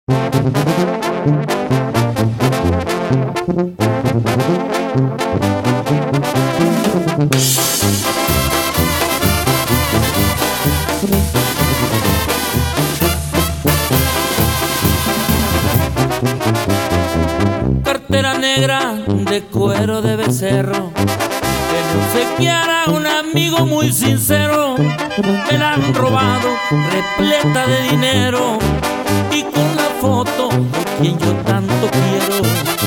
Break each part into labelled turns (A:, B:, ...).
A: Cartera negra de cuero de becerro, que le obsequiara a un amigo muy sincero. Me la han robado repleta de dinero y con la foto de quien yo tanto quiero.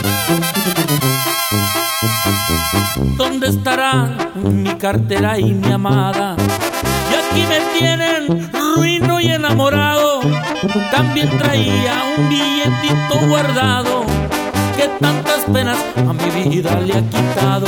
A: ¿Dónde estará mi cartera y mi amada? Y aquí me tienen ruino y enamorado. También traía un billetito guardado que tantas penas a mi vida le ha quitado.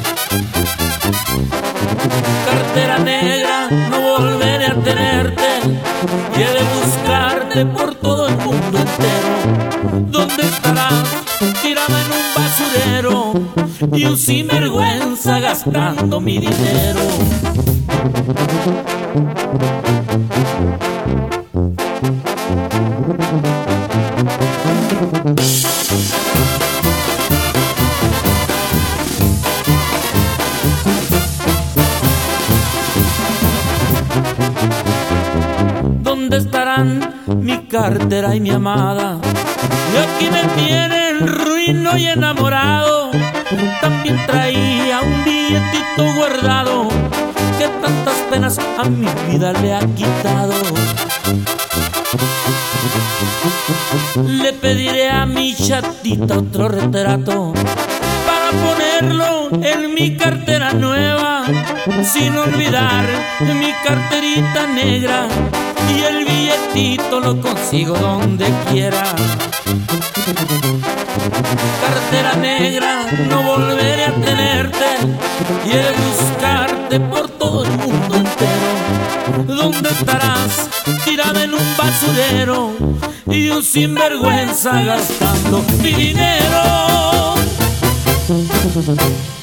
A: Cartera negra, no volveré a tenerte y he de buscarte por todo el mundo entero. ¿Dónde estarás? Tirada en un basurero y un sinvergüenza gastando mi dinero. ¿Dónde estarán mi cartera y mi amada? Y aquí me tienen ruino y enamorado. También traía un billetito guardado que tantas penas a mi vida le ha quitado. Le pediré a mi chatita otro retrato para ponerlo en mi cartera nueva, sin olvidar mi carterita negra, y el billetito lo consigo donde quiera. Cartera negra, no volveré a tenerte y he de buscarte por todo el mundo entero. ¿Dónde estarás? Tirada en un basurero y un sinvergüenza gastando mi dinero.